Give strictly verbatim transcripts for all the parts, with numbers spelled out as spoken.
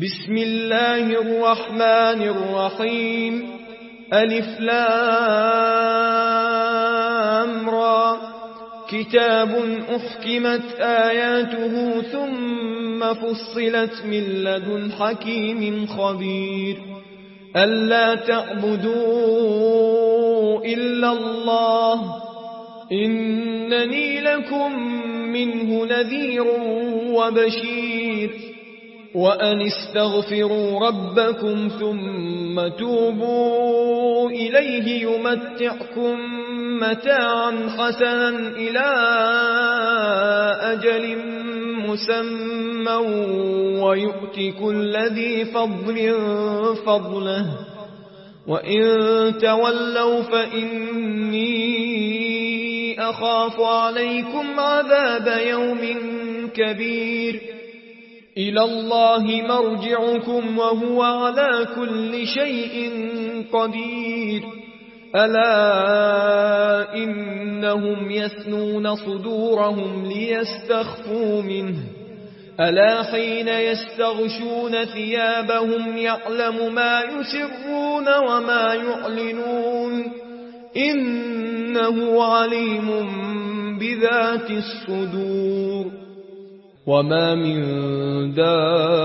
بسم الله الرحمن الرحيم ألف لام را كتاب أحكمت آياته ثم فصلت من لدن حكيم خبير ألا تعبدوا إلا الله إنني لكم منه نذير وبشير وأن استغفروا ربكم ثم توبوا إليه يمتعكم متاعا حسنا إلى أجل مسمى ويؤتي كل ذي فضل فضله وإن تولوا فإني أخاف عليكم عذاب يوم كبير إلى الله مرجعكم وهو على كل شيء قدير ألا إنهم يثنون صدورهم ليستخفوا منه ألا حين يستغشون ثيابهم يعلم ما يسرون وما يعلنون إنه عليم بذات الصدور وما من دابة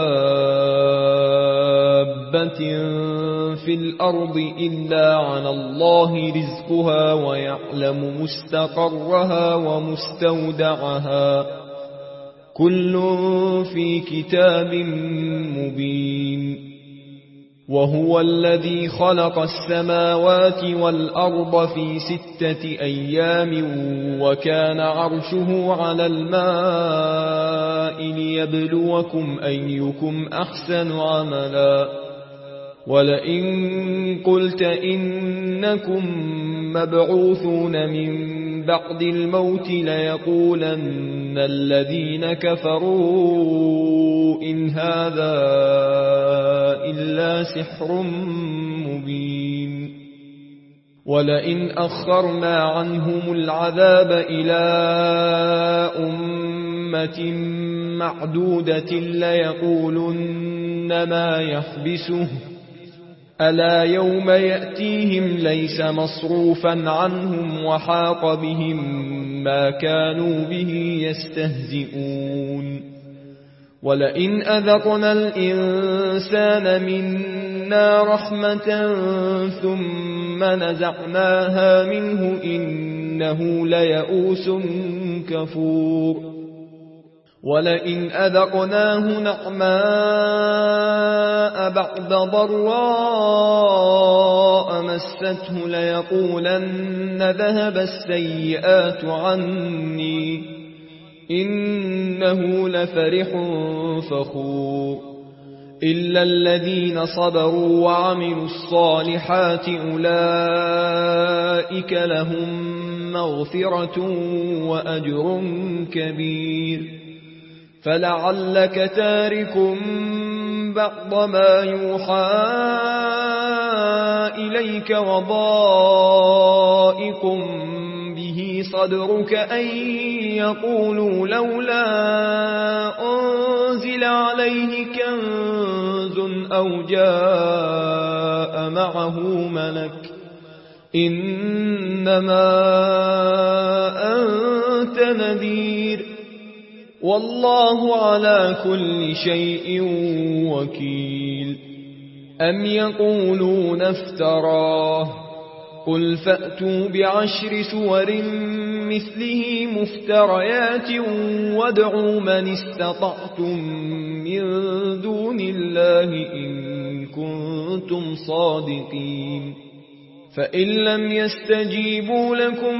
في الأرض إلا على الله رزقها ويعلم مستقرها ومستودعها كل في كتاب مبين وهو الذي خلق السماوات والأرض في ستة أيام وكان عرشه على الماء ليبلوكم أيكم أحسن عملا ولئن قلت إنكم مبعوثون من بعد الموت ليقولن الذين كفروا إن هذا إلا سحر مبين ولئن أخرنا عنهم العذاب إلى أمة معدودة ليقولن ما يحبسه ألا يوم يأتيهم ليس مصروفا عنهم وحاق بهم ما كانوا به يستهزئون ولئن أذقنا الإنسان منا رحمة ثم نزعناها منه إنه ليئوس كفور ولئن أذقناه نعماء بعد ضراء مسته ليقولن ذهب السيئات عني إنه لفرح فخور إلا الذين صبروا وعملوا الصالحات أولئك لهم مغفرة وأجر كبير فلعلك تارك بعض ما يوحى إليك وضائق به صدرك أن يقولوا لولا أنزل عليه كنز أو جاء معه ملك إنما أنت نذير والله على كل شيء وكيل أم يقولون افتراه قل فأتوا بعشر سور مثله مفتريات وادعوا من استطعتم من دون الله إن كنتم صادقين فإن لم يستجيبوا لكم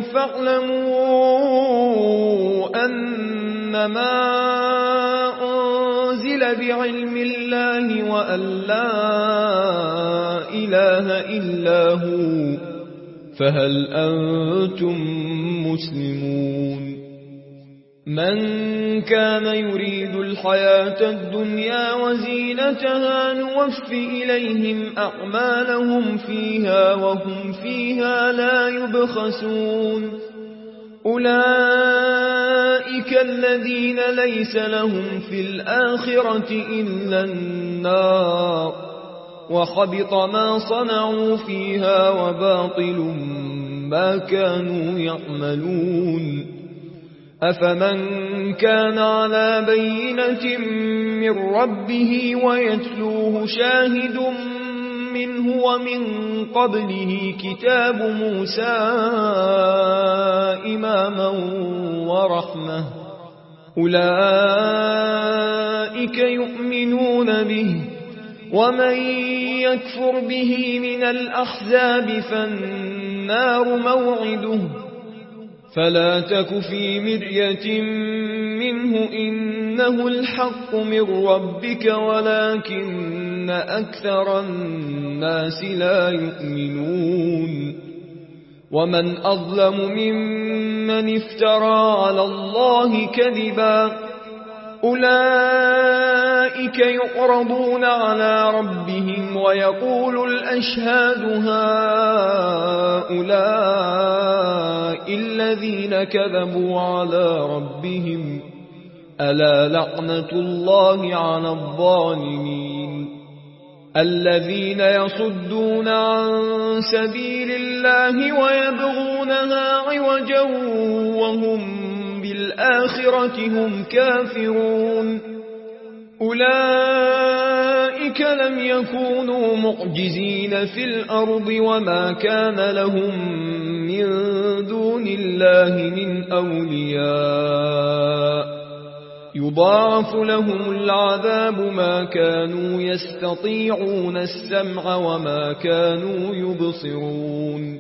فاعلموا أنما أنزل بعلم الله وأن لا إله إلا هو فهل أنتم مسلمون من كان يريد الحياة الدنيا وزينتها نوف إليهم أعمالهم فيها وهم فيها لا يبخسون أولئك الذين ليس لهم في الآخرة إلا النار النار وحبط ما صنعوا فيها وباطل ما كانوا يعملون أفمن كان على بينة من ربه ويتلوه شاهد منه ومن قبله كتاب موسى إماما ورحمة أولئك يؤمنون به ومن يكفر به من الأحزاب فالنار موعده فلا تك في مرية منه إنه الحق من ربك ولكن أكثر الناس لا يؤمنون ومن أظلم ممن افترى على الله كذبا أولئك يعرضون على ربهم ويقول الأشهاد هؤلاء الذين كذبوا على ربهم ألا لعنة الله على الظالمين الذين يصدون عن سبيل الله ويبغونها عوجا وهم بالآخرة هم كافرون أولئك لم يكونوا معجزين في الأرض وما كان لهم من دون الله من أولياء يضاعف لهم العذاب ما كانوا يستطيعون السمع وما كانوا يبصرون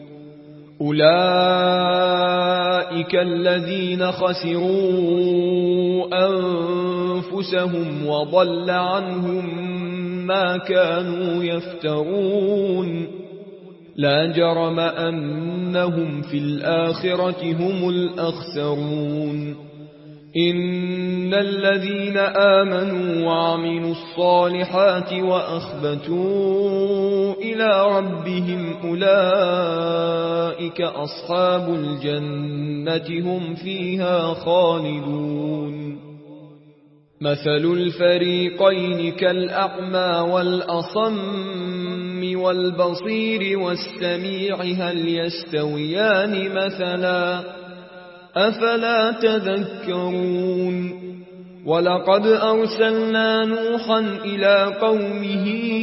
أولئك الذين خسروا أنفسهم وضل عنهم ما كانوا يفترون لا جرم أنهم في الآخرة هم الأخسرون إن الذين آمنوا وعملوا الصالحات وأخبتوا إلى ربهم أولئك أصحاب الجنة هم فيها خالدون مثل الفريقين كالأعمى والأصم والبصير والسميع هل يستويان مثلا أفلا تذكرون ولقد أرسلنا نوحا إلى قومه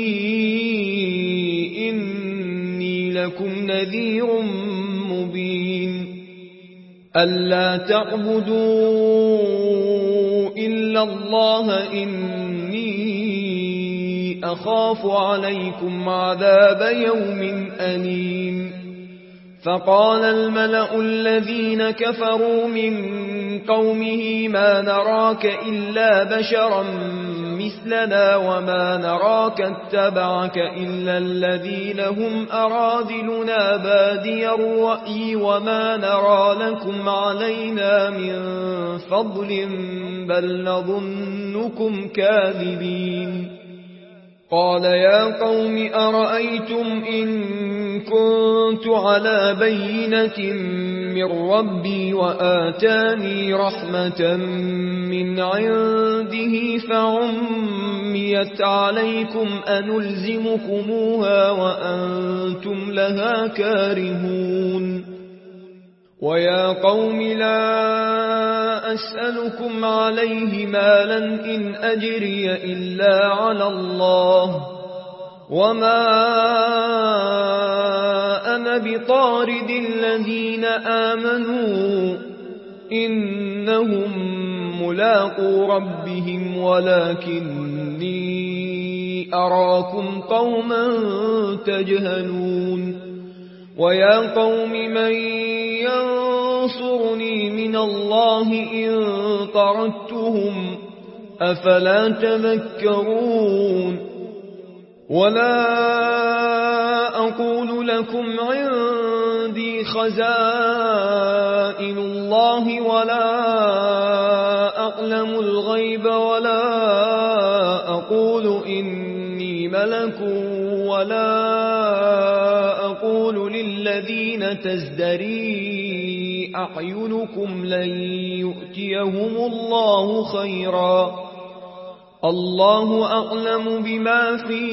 إني لكم نذير مبين ألا تعبدوا إلا الله إني أخاف عليكم عذاب يوم أليم فقال الملأ الذين كفروا من قومه ما نراك إلا بشرا مثلنا وما نراك اتبعك إلا الذين هم أراذلنا بادي الرأي وما نرى لكم علينا من فضل بل نظنكم كاذبين قال يا قوم أرأيتم إن كنت على بينة من ربي وآتاني رحمة من عنده فعميت عليكم أنلزمكموها وأنتم لها كارهون ويا قوم لا أسألكم عليه مالا إن أجري إلا على الله وما أنا بطارد الذين آمنوا إنهم ملاقو ربهم ولكني أراكم قوما تجهلون ويا قوم من ينصرني من الله إن طردتهم أفلا تذكرون ولا أقول لكم عندي خزائن الله ولا أعلم الغيب ولا أقول إني ملك ولا أقول للذين تزدري أعينكم لن يؤتيهم الله خيرا الله أعلم بما في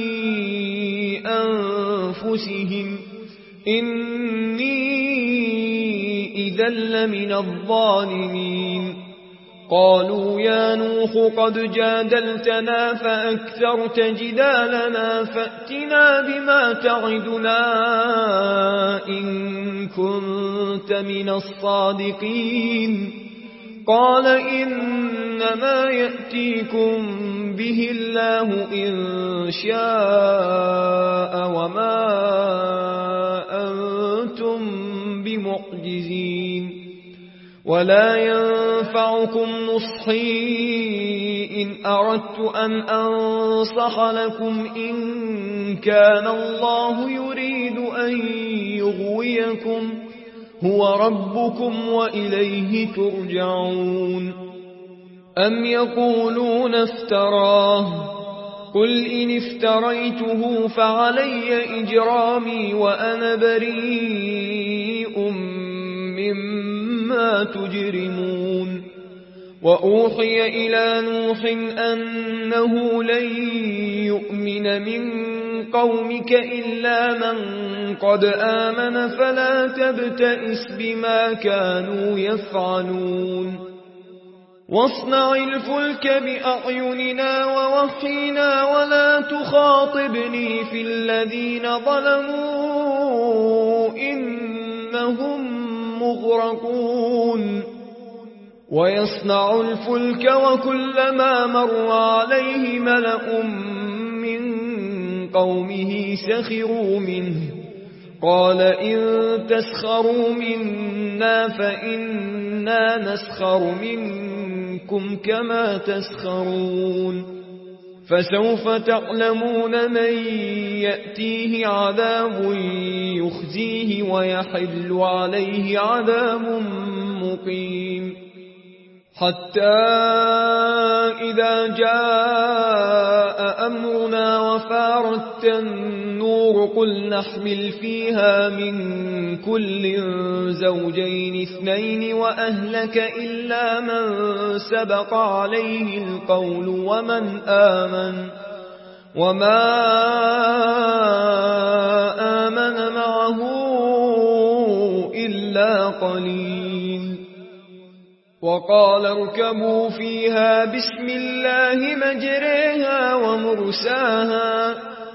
أنفسهم إني إذا لمن الظالمين قالوا يا نوح قد جادلتنا فأكثرت جدالنا فأتنا بما تعدنا إن كنت من الصادقين قال إنما يأتيكم به الله إن شاء وما أنتم بمعجزين ولا ينفعكم نصحي إن أردت أن أنصح لكم إن كان الله يريد أن يغويكم هو ربكم وإليه ترجعون أم يقولون افتراه قل إن افتريته فعلي إجرامي وأنا بريء مما تجرمون وأوحي إلى نوح أنه لن يؤمن من قومك إلا من قد آمن فلا تبتئس بما كانوا يفعلون واصنع الفلك بأعيننا ووحينا ولا تخاطبني في الذين ظلموا إنهم مغرقون ويصنع الفلك وكلما مر عليه ملأ من قومه سخروا منه قال إن تسخروا منا فإنا نسخر منكم كما تسخرون فسوف تعلمون من يأتيه عذاب يخزيه ويحل عليه عذاب مقيم حتى إذا جاء أمرنا وفارت النور قل نحمل فيها من كل زوجين اثنين وأهلك إلا من سبق عليه القول ومن آمن وما آمن معه إلا قليل وقال اركبوا فيها بسم الله مجريها ومرساها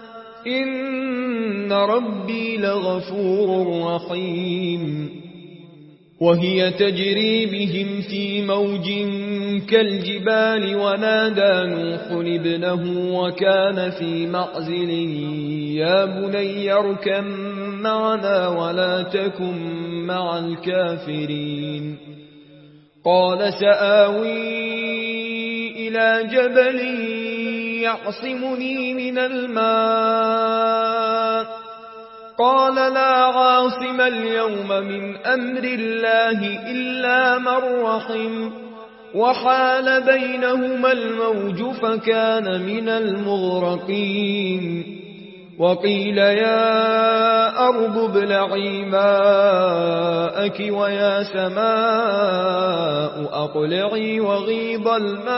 إن ربي لغفور رحيم وهي تجري بهم في موج كالجبال ونادى نوح ابنه وكان في معزل يا بني اركب معنا ولا تكن مع الكافرين قال سآوي إلى جبل يعصمني من الماء قال لا عاصم اليوم من أمر الله إلا من رحم وحال بينهما الموج فكان من المغرقين وقيل يا أرض ابلعي ماءك ويا سماء أقلعي وغيض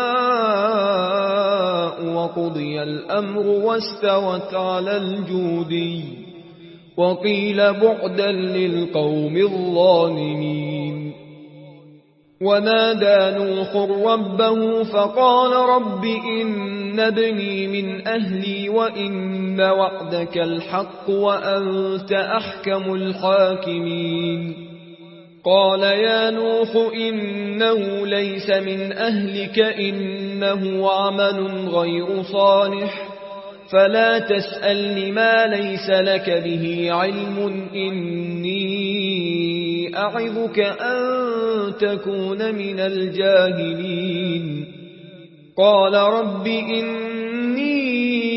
الماء وقضي الأمر واستوت على الجودي وقيل بعدا للقوم الظالمين ونادى نوح ربه فقال رب إن ابني من أهلي وإن وعدك الحق وأنت أحكم الحاكمين قال يا نوح إنه ليس من أهلك إنه عمل غير صالح فلا تسألني ما ليس لك به علم إني أعظك أن تكون من الجاهلين قال رب إني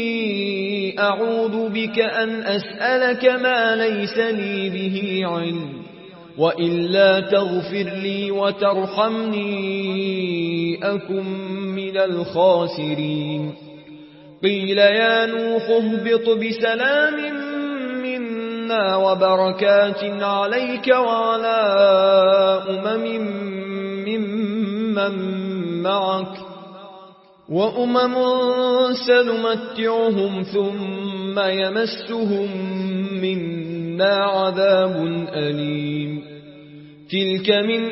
أعوذ بك أن أسألك ما ليس لي به علم وإلا تغفر لي وترحمني أكن من الخاسرين قيل يا نوح اهبط بسلام منا وبركات عليك وعلى أمم ممن معك وأمم سنمتعهم ثم يمسهم منا عذاب أليم تلك من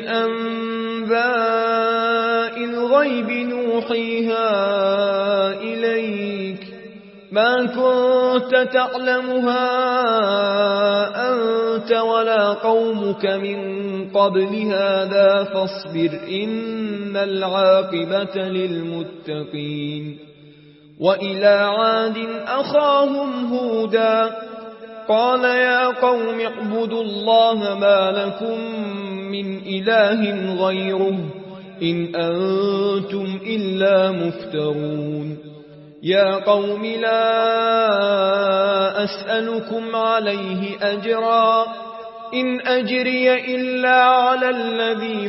أنباء الغيب نوحيها إليك ما كنت تعلمها أنت ولا قومك من قبل هذا فاصبر إن العاقبة للمتقين وإلى عاد أخاهم هودا قال يا قوم اعبدوا الله ما لكم من إله غيره إن أنتم إلا مفترون يا قوم لا أسألكم عليه أجرا إن أجري إلا على الذي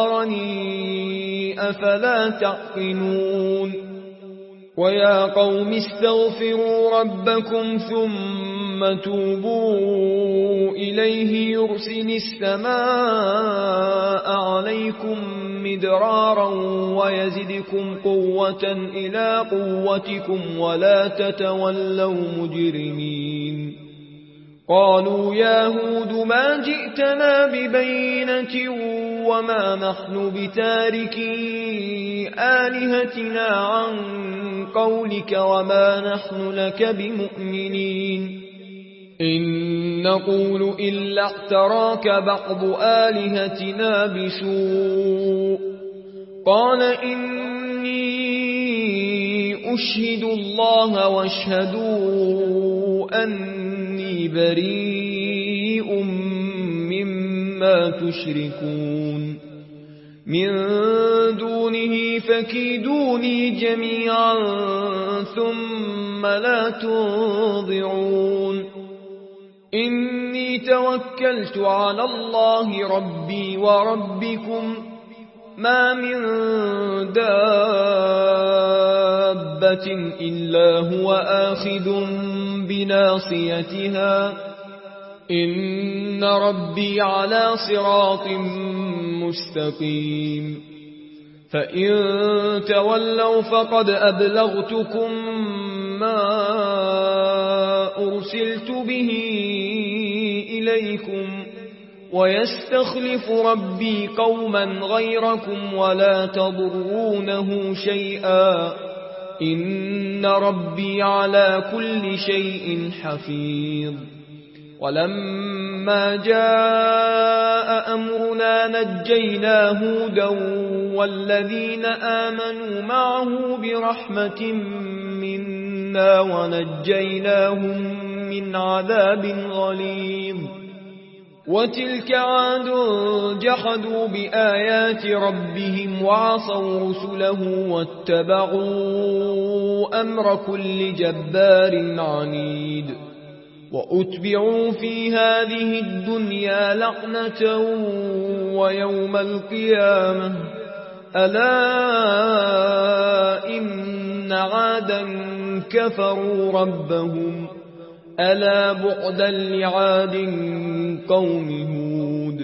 فطرني أفلا تعقلون ويا قوم استغفروا ربكم ثم توبوا إليه يرسل السماء عليكم مدرارا ويزدكم قوة إلى قوتكم ولا تتولوا مجرمين قالوا يا هود ما جئتنا ببينة وما نحن بتاركي آلهتنا عن قولك وما نحن لك بمؤمنين إن نقول إلا اعتراك بعض آلهتنا بسوء قال إني أشهد الله واشهدوا أني بريء مما تشركون من دونه فكيدوني جميعا ثم لا تنظرون إني توكلت على الله ربي وربكم ما من دابة إلا هو آخذ بناصيتها إن ربي على صراط مستقيم فإن تولوا فقد أبلغتكم ما أرسلت به إليكم ويستخلف ربي قوما غيركم ولا تضرونه شيئا إن ربي على كل شيء حفيظ ولما جاء أمرنا نجينا هودا والذين آمنوا معه برحمة منا ونجيناهم من عذاب غليظ وتلك عاد جحدوا بآيات ربهم وعصوا رسله واتبعوا أمر كل جبار عنيد وأتبعوا في هذه الدنيا لعنة ويوم القيامة ألا إن عادا كفروا ربهم ألا بعدا لعاد قوم هود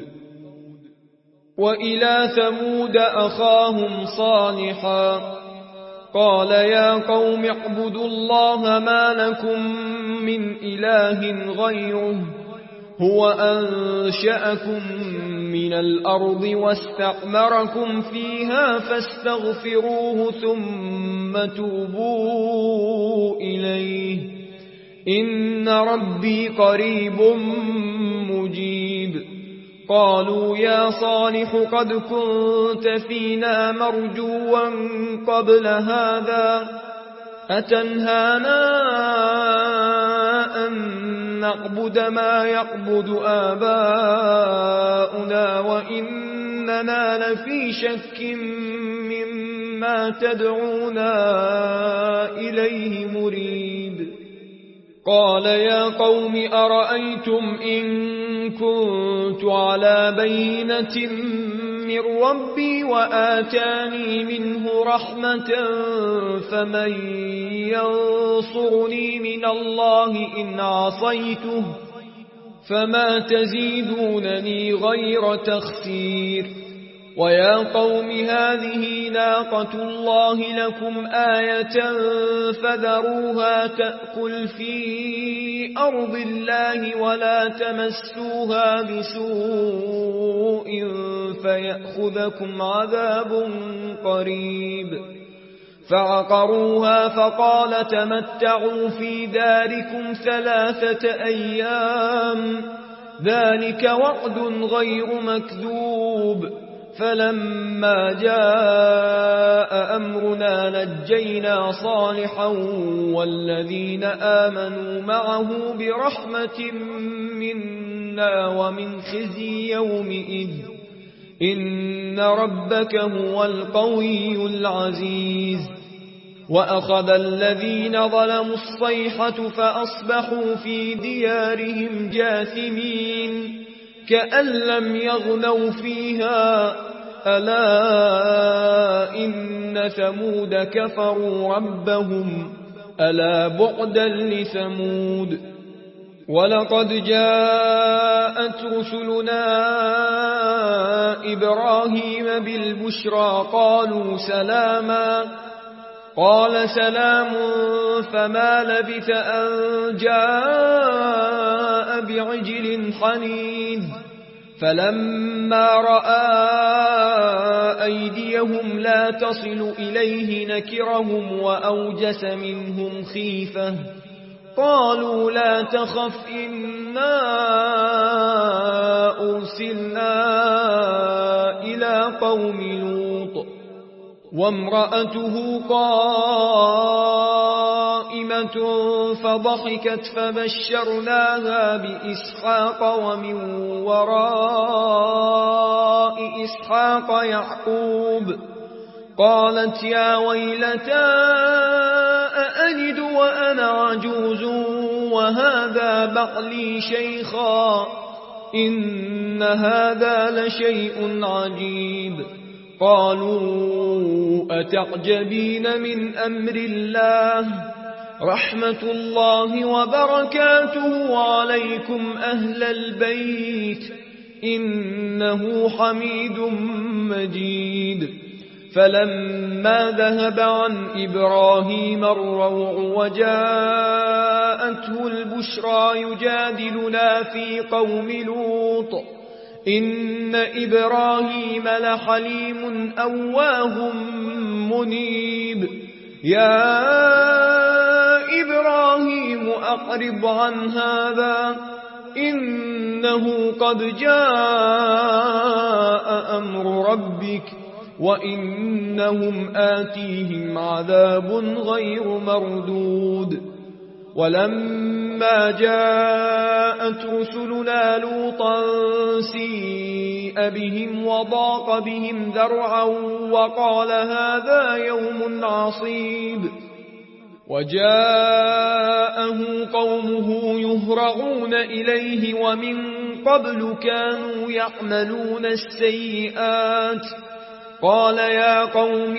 وإلى ثمود أخاهم صالحا قال يا قوم اعبدوا الله ما لكم من إله غيره هو أنشأكم من الأرض واستعمركم فيها فاستغفروه ثم توبوا إليه إن ربي قريب مجيب قالوا يا صالح قد كنت فينا مرجوا قبل هذا أتنهانا أن نعبد ما يعبد آباؤنا وإننا لفي شك مما تدعونا إليه مريب قال يا قوم أرأيتم إن كنت على بينة من ربي وآتاني منه رحمة فمن ينصرني من الله إن عصيته فما تزيدونني غير تخسير ويا قوم هذه ناقة الله لكم آية فذروها تأكل في أرض الله ولا تمسوها بسوء فيأخذكم عذاب قريب. فعقروها فقال تمتعوا في داركم ثلاثة أيام ذلك وعد غير مكذوب. فلما جاء أمرنا نجينا صالحا والذين آمنوا معه برحمة منا ومن خزي يومئذ إن ربك هو القوي العزيز. وأخذ الذين ظلموا الصيحة فأصبحوا في ديارهم جاثمين كأن لم يغنوا فيها ألا إن ثمود كفروا ربهم ألا بعدا لثمود. ولقد جاءت رسلنا إبراهيم بالبشرى قالوا سلاما قال سلام فما لبث أن جاء بعجل حنيذ. فلما رأى أيديهم لا تصل إليه نكرهم وأوجس منهم خيفة قالوا لا تخف إنا أرسلنا إلى قوم لوط وامرأته قائمة فضحكت فبشرناها بإسحاق ومن وراء إسحاق يعقوب قالت يا ويلتى أألد وأنا عجوز وهذا بعلي شيخا إن هذا لشيء عجيب. قالوا أتعجبين من أمر الله رحمة الله وبركاته عليكم أهل البيت إنه حميد مجيد. فلما ذهب عن إبراهيم الروع وجاءته البشرى يجادلنا في قوم لوط إن إبراهيم لحليم أواه منيب. يا إبراهيم أقرب عن هذا إنه قد جاء أمر ربك وإنهم آتيهم عذاب غير مردود. ولما جاءت رسلنا لوطا سيء بهم وضاق بهم ذرعا وقال هذا يوم عصيب. وجاءه قومه يهرعون إليه ومن قبل كانوا يعملون السيئات قال يا قوم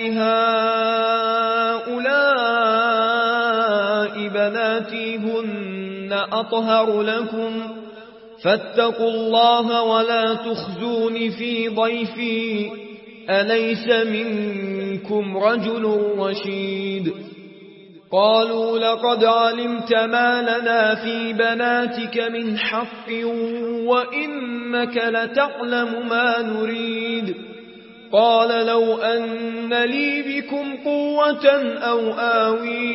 هؤلاء بناتي هن أطهر لكم فاتقوا الله ولا تخزون في ضيفي أليس منكم رجل رشيد. قالوا لقد علمت ما لنا في بناتك من حق وإنك لتعلم ما نريد. قال لو أن لي بكم قوة أو آوي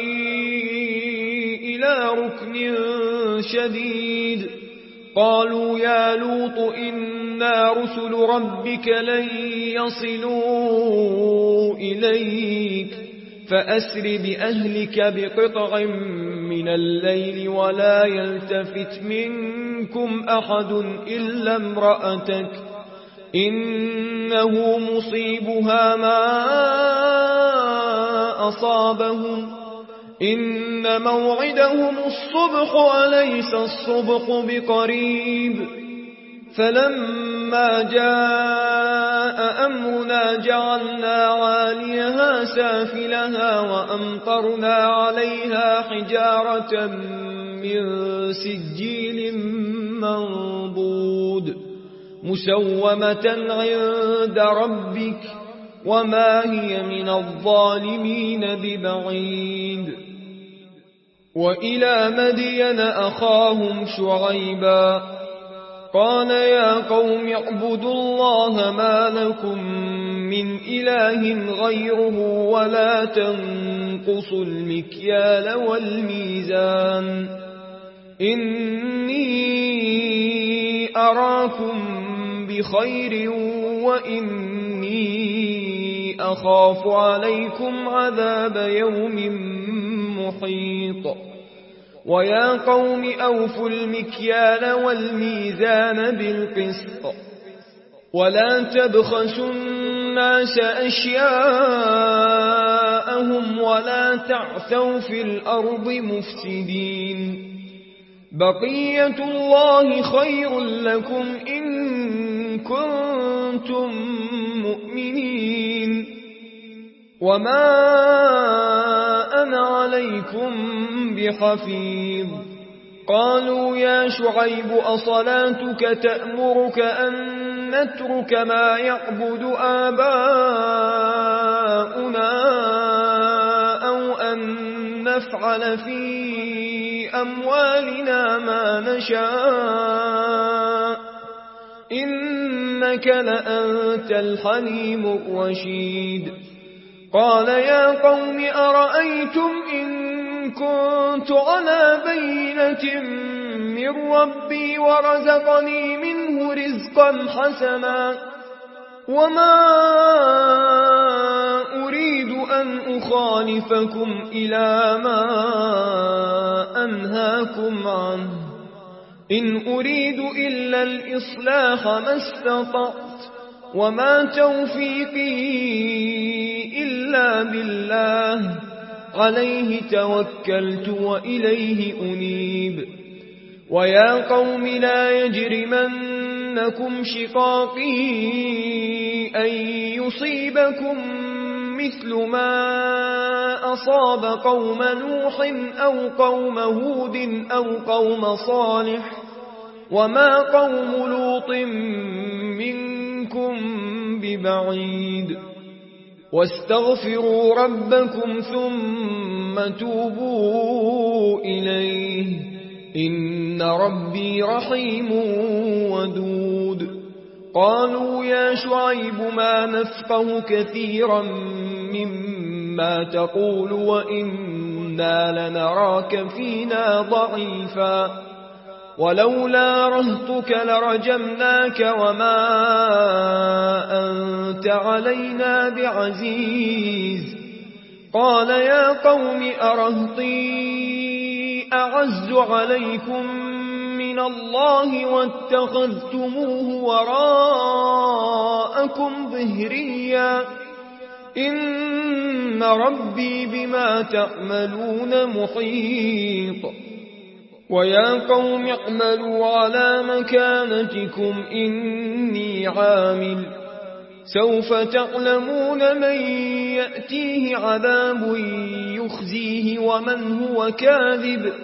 إلى ركن شديد. قالوا يا لوط إنا رسل ربك لن يصلوا إليك فأسر بأهلك بقطع من الليل ولا يلتفت منكم أحد إلا امرأتك إنه مصيبها ما أصابهم إن موعدهم الصبح أليس الصبح بقريب. فلما جاء أمرنا جعلنا عاليها سافلها وأمطرنا عليها حجارة من سجيل منضود مسومة عند ربك وما هي من الظالمين ببعيد. وإلى مدين أخاهم شعيبا قال يا قوم اعبدوا الله ما لكم من إله غيره ولا تنقصوا المكيال والميزان إني أراكم بخير وإني أخاف عليكم عذاب يوم محيط. ويا قوم أوفوا المكيال والميزان بالقسط ولا تبخسوا الناس أشياءهم ولا تعثوا في الأرض مفسدين. بقية الله خير لكم إن كنتم مؤمنين وما أنا عليكم بحفيظ. قالوا يا شعيب أصلاتك تأمرك أن نترك ما يعبد آباؤنا أو أن نفعل في أموالنا ما نشاء إنك لأنت الحليم الرشيد. قال يا قوم أرأيتم إن كنت على بينة من ربي ورزقني منه رزقا حسنا وما أريد أن أخالفكم إلى ما أنهاكم عنه إن أريد إلا الإصلاح ما استطعت وما توفيقي إلا بالله عليه توكلت وإليه أنيب. ويا قوم لا يجرمنكم شقاقي أن يصيبكم مثل ما أصاب قوم نوح أو قوم هود أو قوم صالح وما قوم لوط منكم ببعيد. واستغفروا ربكم ثم توبوا إليه إن ربي رحيم ودود. قالوا يا شعيب ما نفقه كثيرا مما تقول وإنا لنراك فينا ضعيفا ولولا رهطك لرجمناك وما أنت علينا بعزيز. قال يا قوم أرهطي أعز عليكم من الله واتخذتموه وراءكم ظهريا إن ربي بما تعملون محيط. ويا قوم اعملوا على مكانتكم إني عامل سوف تعلمون من يأتيه عذاب يخزيه ومن هو كاذب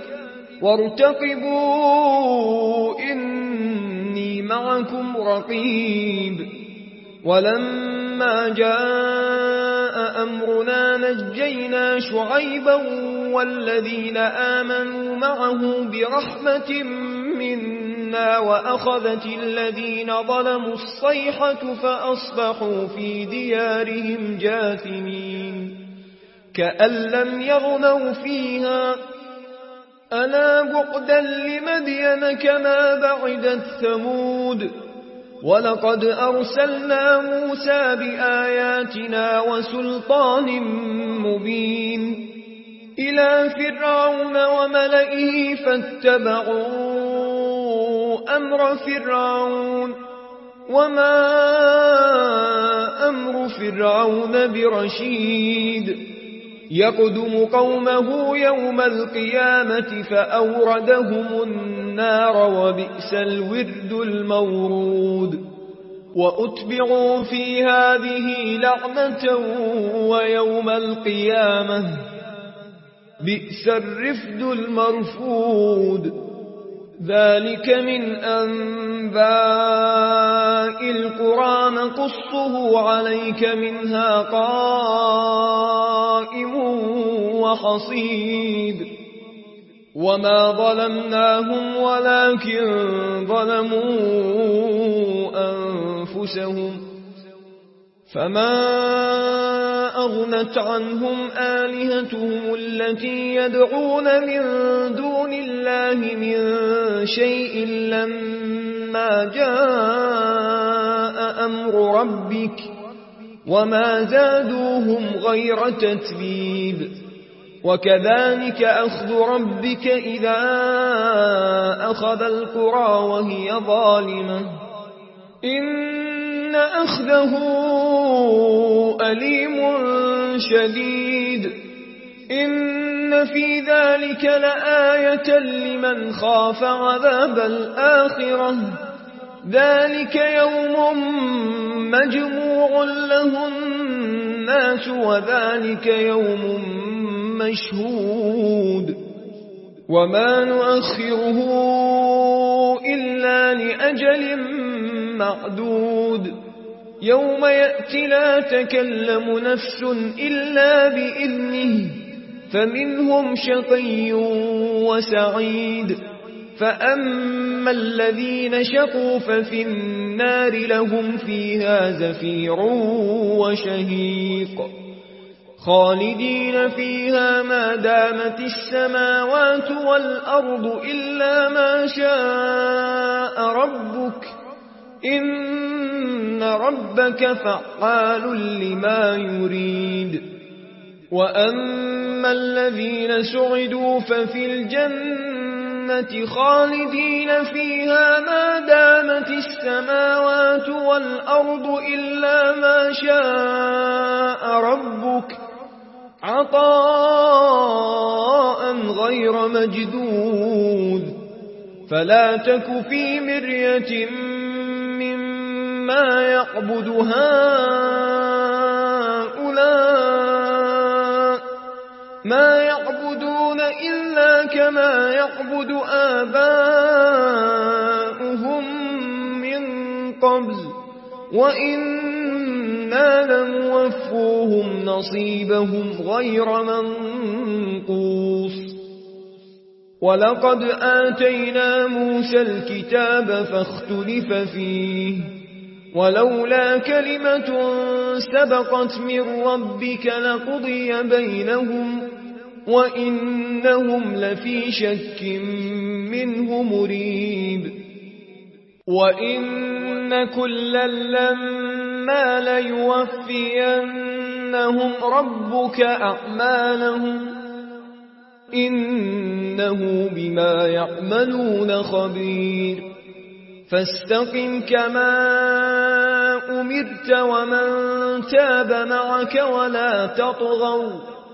وارتقبوا إني معكم رقيب. ولما جاء أمرنا نجينا شعيبا والذين آمنوا معه برحمة منا وأخذت الذين ظلموا الصيحة فأصبحوا في ديارهم جاثمين كأن لم يغنوا فيها ألا بعدا لمدين كما بعدت ثمود. ولقد أرسلنا موسى بآياتنا وسلطان مبين إلى فرعون وملئه فاتبعوا أمر فرعون وما أمر فرعون برشيد. يقدم قومه يوم القيامة فأوردهم النار وبئس الورد المورود. وأتبعوا في هذه لعنة ويوم القيامة بئس الرفد المرفود. ذلك من أنباء القرى نقصه عليك منها قائم وحصيد وما ظلمناهم ولكن ظلموا أنفسهم فما أغنت عنهم آلهتهم التي يدعون من دون الله من شيء لما جاء أمر ربك وما زادوهم غير تتبيب وكذلك أخذ ربك إذا أخذ القرى وهي ظالمة إن أخذه أليم شديد إن في ذلك لآية لمن خاف عذاب الآخرة ذلك يوم مجموع له الناس وذلك يوم مشهود وما نؤخره إلا لأجل معدود يوم يأتي لا تكلم نفس إلا بإذنه فمنهم شقي وسعيد فأما الذين شقوا ففي النار لهم فيها زفير وشهيق خالدين فيها ما دامت السماوات والأرض إلا ما شاء ربك إن ربك فعال لما يريد وأما الذين سعدوا ففي الجنة خالدين فيها ما دامت السماوات والأرض إلا ما شاء ربك عطاء غير مجدود فلا تك في مرية مما يعبد هؤلاء ما يعبدون إلا كما يعبد آباؤهم من قبل وإنا لنوفوهم نصيبهم غير منقوص ولقد آتينا موسى الكتاب فاختلف فيه ولولا كلمة سبقت من ربك لقضي بينهم وإنهم لفي شك منه مريب وإن كلا لما ليوفينهم ربك أعمالهم إنه بما يعملون خبير فاستقم كما أمرت ومن تاب معك ولا تطغوا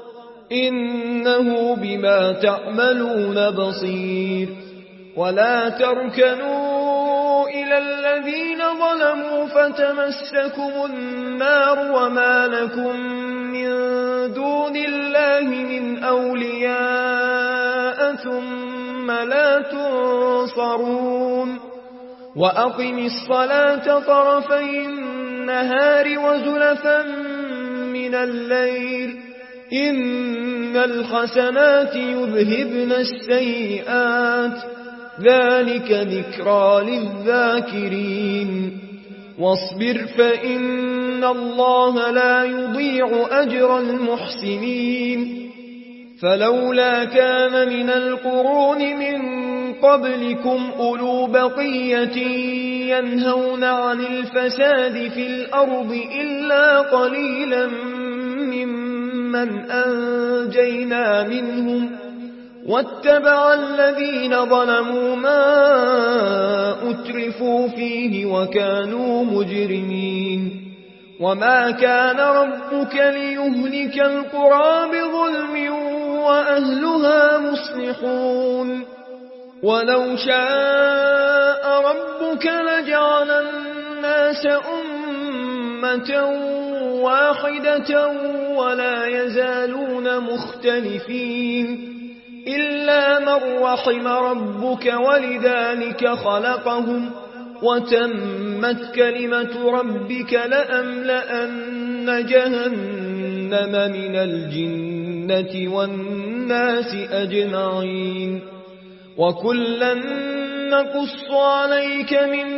إنه بما تعملون بصير ولا تركنوا إلى الذين ظلموا فتمسكم النار وما لكم من دون الله من أولياء ثم لا تنصرون وأقم الصلاة طرفي النهار وزلفا من الليل إن الحسنات يذهبن السيئات ذلك ذكرى للذاكرين واصبر فإن الله لا يضيع أجر المحسنين فلولا كان من القرون من قبلكم أولو بقية ينهون عن الفساد في الأرض إلا قليلا ممن أنجينا منهم واتبع الذين ظلموا ما أترفوا فيه وكانوا مجرمين وما كان ربك ليهلك القرى بظلم وأهلها مصلحون ولو شاء ربك لجعل الناس أمة واحدة ولا يزالون مختلفين إلا من رحم ربك ولذلك خلقهم وتمت كلمة ربك لأملأن جهنم من الجنة والناس أجمعين وكلا نقص عليك من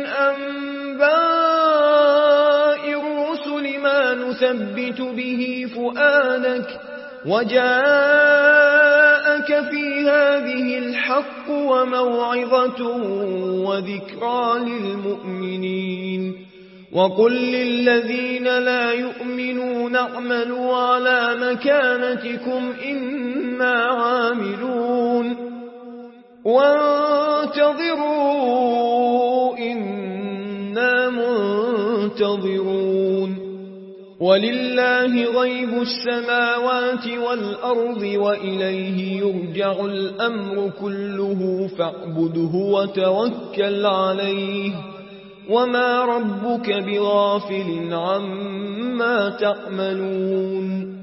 أنباء الرسل ما نثبت به فؤادك وجاءك في هذه الحق وموعظة وذكرى للمؤمنين وقل للذين لا يؤمنون اعملوا على مكانتكم إنا عاملون وانتظروا إنا منتظرون ولله غيب السماوات والأرض وإليه يرجع الأمر كله فاعبده وتوكل عليه وما ربك بغافل عما تعملون